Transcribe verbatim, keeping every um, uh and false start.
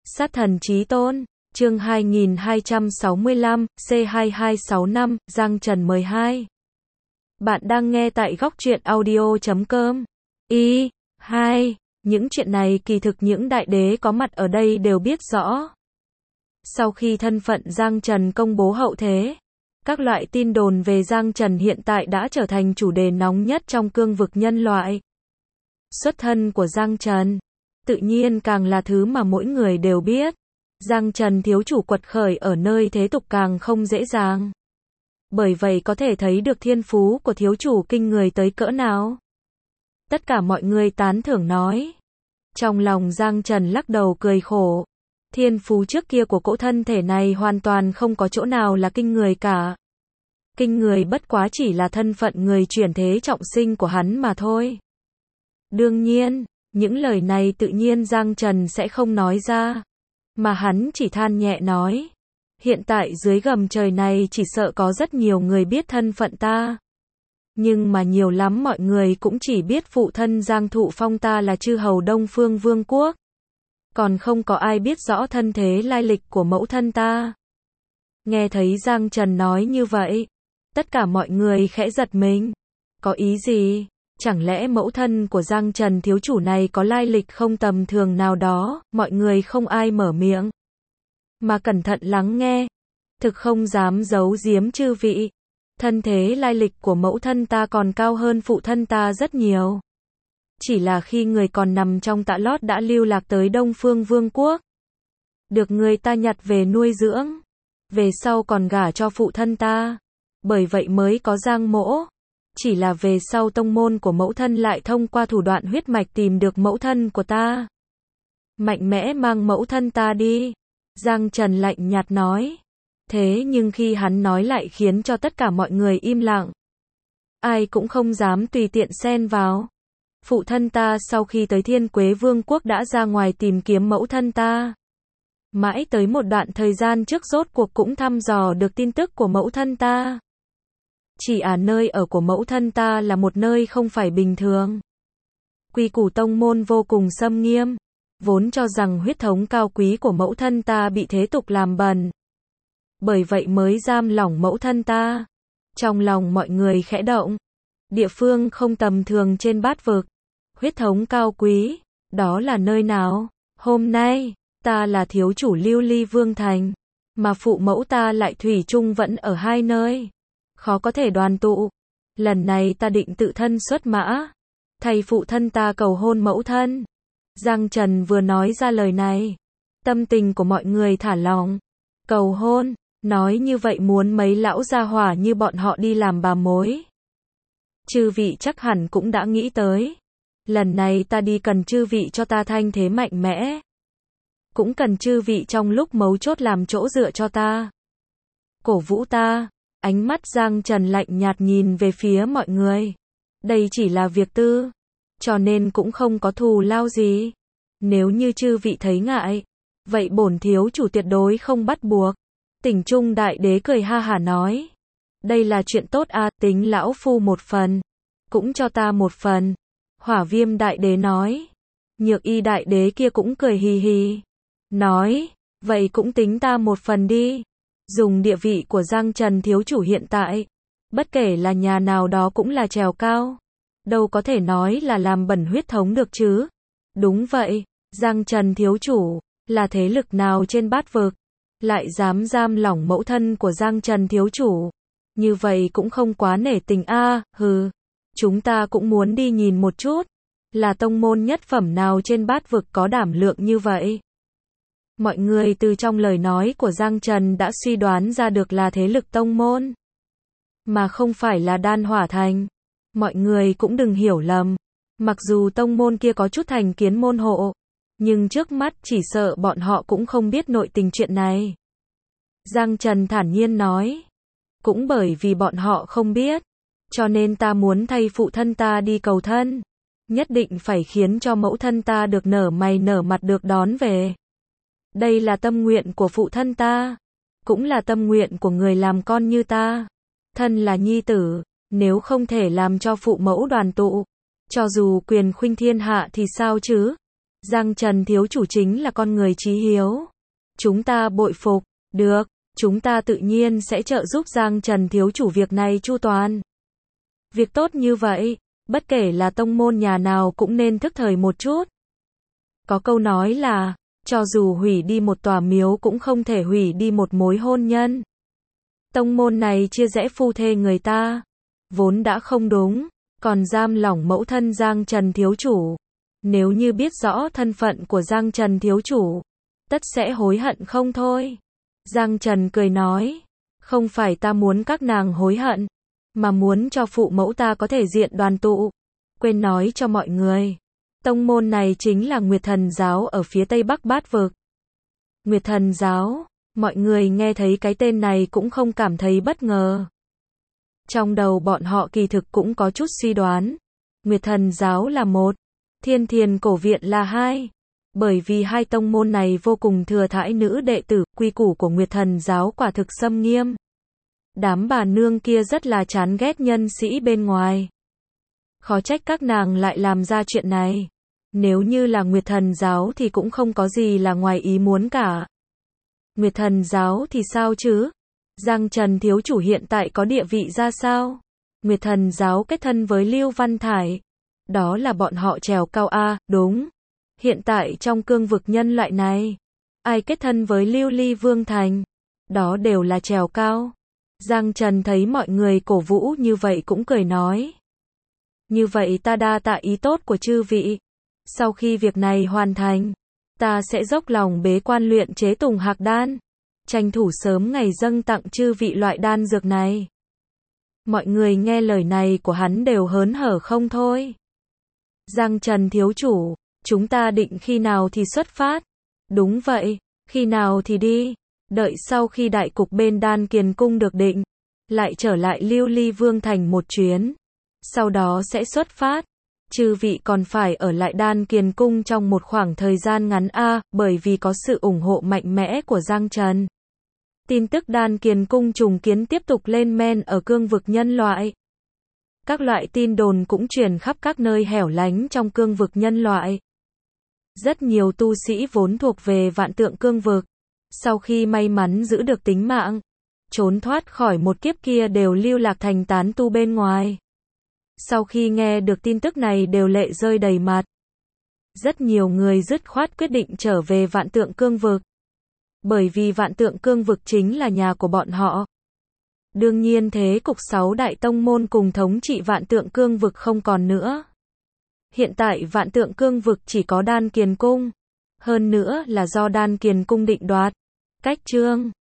Sát thần chí tôn, chương hai nghìn hai trăm sáu mươi lăm, C hai hai sáu năm, Giang Trần mười hai. Bạn đang nghe tại góc truyện audio chấm com. Y, hai, những chuyện này kỳ thực những đại đế có mặt ở đây đều biết rõ. Sau khi thân phận Giang Trần công bố hậu thế, các loại tin đồn về Giang Trần hiện tại đã trở thành chủ đề nóng nhất trong cương vực nhân loại. Xuất thân của Giang Trần, tự nhiên càng là thứ mà mỗi người đều biết. Giang Trần thiếu chủ quật khởi ở nơi thế tục càng không dễ dàng. Bởi vậy có thể thấy được thiên phú của thiếu chủ kinh người tới cỡ nào. Tất cả mọi người tán thưởng nói. Trong lòng Giang Trần lắc đầu cười khổ. Thiên phú trước kia của cỗ thân thể này hoàn toàn không có chỗ nào là kinh người cả. Kinh người bất quá chỉ là thân phận người chuyển thế trọng sinh của hắn mà thôi. Đương nhiên, những lời này tự nhiên Giang Trần sẽ không nói ra. Mà hắn chỉ than nhẹ nói. Hiện tại dưới gầm trời này chỉ sợ có rất nhiều người biết thân phận ta. Nhưng mà nhiều lắm mọi người cũng chỉ biết phụ thân Giang Thụ Phong ta là chư hầu Đông Phương Vương quốc. Còn không có ai biết rõ thân thế lai lịch của mẫu thân ta. Nghe thấy Giang Trần nói như vậy, tất cả mọi người khẽ giật mình. Có ý gì? Chẳng lẽ mẫu thân của Giang Trần thiếu chủ này có lai lịch không tầm thường nào đó? Mọi người không ai mở miệng, mà cẩn thận lắng nghe. Thực không dám giấu giếm chư vị. Thân thế lai lịch của mẫu thân ta còn cao hơn phụ thân ta rất nhiều. Chỉ là khi người còn nằm trong tạ lót đã lưu lạc tới Đông Phương Vương quốc. Được người ta nhặt về nuôi dưỡng. Về sau còn gả cho phụ thân ta. Bởi vậy mới có Giang mỗ. Chỉ là về sau tông môn của mẫu thân lại thông qua thủ đoạn huyết mạch tìm được mẫu thân của ta. Mạnh mẽ mang mẫu thân ta đi. Giang Trần lạnh nhạt nói. Thế nhưng khi hắn nói lại khiến cho tất cả mọi người im lặng. Ai cũng không dám tùy tiện xen vào. Phụ thân ta sau khi tới Thiên Quế Vương quốc đã ra ngoài tìm kiếm mẫu thân ta. Mãi tới một đoạn thời gian trước rốt cuộc cũng thăm dò được tin tức của mẫu thân ta. Chỉ à nơi ở của mẫu thân ta là một nơi không phải bình thường. Quy củ tông môn vô cùng xâm nghiêm. Vốn cho rằng huyết thống cao quý của mẫu thân ta bị thế tục làm bẩn. Bởi vậy mới giam lỏng mẫu thân ta. Trong lòng mọi người khẽ động. Địa phương không tầm thường trên bát vực. Huyết thống cao quý. Đó là nơi nào? Hôm nay, ta là thiếu chủ Lưu Ly Vương Thành. Mà phụ mẫu ta lại thủy chung vẫn ở hai nơi. Khó có thể đoàn tụ. Lần này ta định tự thân xuất mã. Thầy phụ thân ta cầu hôn mẫu thân. Giang Trần vừa nói ra lời này. Tâm tình của mọi người thả lỏng. Cầu hôn. Nói như vậy muốn mấy lão gia hỏa như bọn họ đi làm bà mối. Chư vị chắc hẳn cũng đã nghĩ tới. Lần này ta đi cần chư vị cho ta thanh thế mạnh mẽ. Cũng cần chư vị trong lúc mấu chốt làm chỗ dựa cho ta. Cổ vũ ta. Ánh mắt Giang Trần lạnh nhạt nhìn về phía mọi người. Đây chỉ là việc tư. Cho nên cũng không có thù lao gì. Nếu như chư vị thấy ngại. Vậy bổn thiếu chủ tuyệt đối không bắt buộc. Tỉnh Trung Đại Đế cười ha hả nói. Đây là chuyện tốt à, tính lão phu một phần. Cũng cho ta một phần. Hỏa Viêm Đại Đế nói. Nhược Y Đại Đế kia cũng cười hì hì. Nói, vậy cũng tính ta một phần đi. Dùng địa vị của Giang Trần thiếu chủ hiện tại. Bất kể là nhà nào đó cũng là trèo cao. Đâu có thể nói là làm bẩn huyết thống được chứ. Đúng vậy, Giang Trần thiếu chủ, là thế lực nào trên bát vực. Lại dám giam lỏng mẫu thân của Giang Trần thiếu chủ. Như vậy cũng không quá nể tình a à, hừ. Chúng ta cũng muốn đi nhìn một chút. Là tông môn nhất phẩm nào trên bát vực có đảm lượng như vậy. Mọi người từ trong lời nói của Giang Trần đã suy đoán ra được là thế lực tông môn. Mà không phải là Đan Hỏa Thành. Mọi người cũng đừng hiểu lầm. Mặc dù tông môn kia có chút thành kiến môn hộ. Nhưng trước mắt chỉ sợ bọn họ cũng không biết nội tình chuyện này. Giang Trần thản nhiên nói. Cũng bởi vì bọn họ không biết. Cho nên ta muốn thay phụ thân ta đi cầu thân. Nhất định phải khiến cho mẫu thân ta được nở mày nở mặt được đón về. Đây là tâm nguyện của phụ thân ta. Cũng là tâm nguyện của người làm con như ta. Thân là nhi tử. Nếu không thể làm cho phụ mẫu đoàn tụ. Cho dù quyền khuynh thiên hạ thì sao chứ? Giang Trần thiếu chủ chính là con người chí hiếu. Chúng ta bội phục, được, chúng ta tự nhiên sẽ trợ giúp Giang Trần thiếu chủ việc này chu toàn. Việc tốt như vậy, bất kể là tông môn nhà nào cũng nên thức thời một chút. Có câu nói là, cho dù hủy đi một tòa miếu cũng không thể hủy đi một mối hôn nhân. Tông môn này chia rẽ phu thê người ta, vốn đã không đúng, còn giam lỏng mẫu thân Giang Trần thiếu chủ. Nếu như biết rõ thân phận của Giang Trần thiếu chủ, tất sẽ hối hận không thôi. Giang Trần cười nói, không phải ta muốn các nàng hối hận, mà muốn cho phụ mẫu ta có thể diện đoàn tụ. Quên nói cho mọi người, tông môn này chính là Nguyệt Thần giáo ở phía tây bắc Bát Vực. Nguyệt Thần giáo, mọi người nghe thấy cái tên này cũng không cảm thấy bất ngờ. Trong đầu bọn họ kỳ thực cũng có chút suy đoán. Nguyệt Thần giáo là một, Thiên Thiền cổ viện là hai. Bởi vì hai tông môn này vô cùng thừa thãi nữ đệ tử, quy củ của Nguyệt Thần giáo quả thực xâm nghiêm. Đám bà nương kia rất là chán ghét nhân sĩ bên ngoài. Khó trách các nàng lại làm ra chuyện này. Nếu như là Nguyệt Thần giáo thì cũng không có gì là ngoài ý muốn cả. Nguyệt Thần giáo thì sao chứ? Giang Trần thiếu chủ hiện tại có địa vị ra sao? Nguyệt Thần giáo kết thân với Lưu Văn Thải. Đó là bọn họ trèo cao a, đúng. Hiện tại trong cương vực nhân loại này, ai kết thân với Lưu Ly Vương Thành? Đó đều là trèo cao. Giang Trần thấy mọi người cổ vũ như vậy cũng cười nói. Như vậy ta đa tạ ý tốt của chư vị. Sau khi việc này hoàn thành, ta sẽ dốc lòng bế quan luyện chế Tùng Hạc đan, tranh thủ sớm ngày dâng tặng chư vị loại đan dược này. Mọi người nghe lời này của hắn đều hớn hở không thôi. Giang Trần thiếu chủ, chúng ta định khi nào thì xuất phát? Đúng vậy, khi nào thì đi? Đợi sau khi đại cục bên Đan Kiền Cung được định, lại trở lại Lưu Ly Vương Thành một chuyến. Sau đó sẽ xuất phát. Chư vị còn phải ở lại Đan Kiền Cung trong một khoảng thời gian ngắn a, bởi vì có sự ủng hộ mạnh mẽ của Giang Trần. Tin tức Đan Kiền Cung trùng kiến tiếp tục lên men ở cương vực nhân loại. Các loại tin đồn cũng truyền khắp các nơi hẻo lánh trong cương vực nhân loại. Rất nhiều tu sĩ vốn thuộc về vạn tượng cương vực, sau khi may mắn giữ được tính mạng, trốn thoát khỏi một kiếp kia đều lưu lạc thành tán tu bên ngoài. Sau khi nghe được tin tức này đều lệ rơi đầy mặt. Rất nhiều người dứt khoát quyết định trở về vạn tượng cương vực. Bởi vì vạn tượng cương vực chính là nhà của bọn họ. Đương nhiên thế cục sáu đại tông môn cùng thống trị vạn tượng cương vực không còn nữa. Hiện tại vạn tượng cương vực chỉ có Đan Kiền Cung. Hơn nữa là do Đan Kiền Cung định đoạt. Cách chương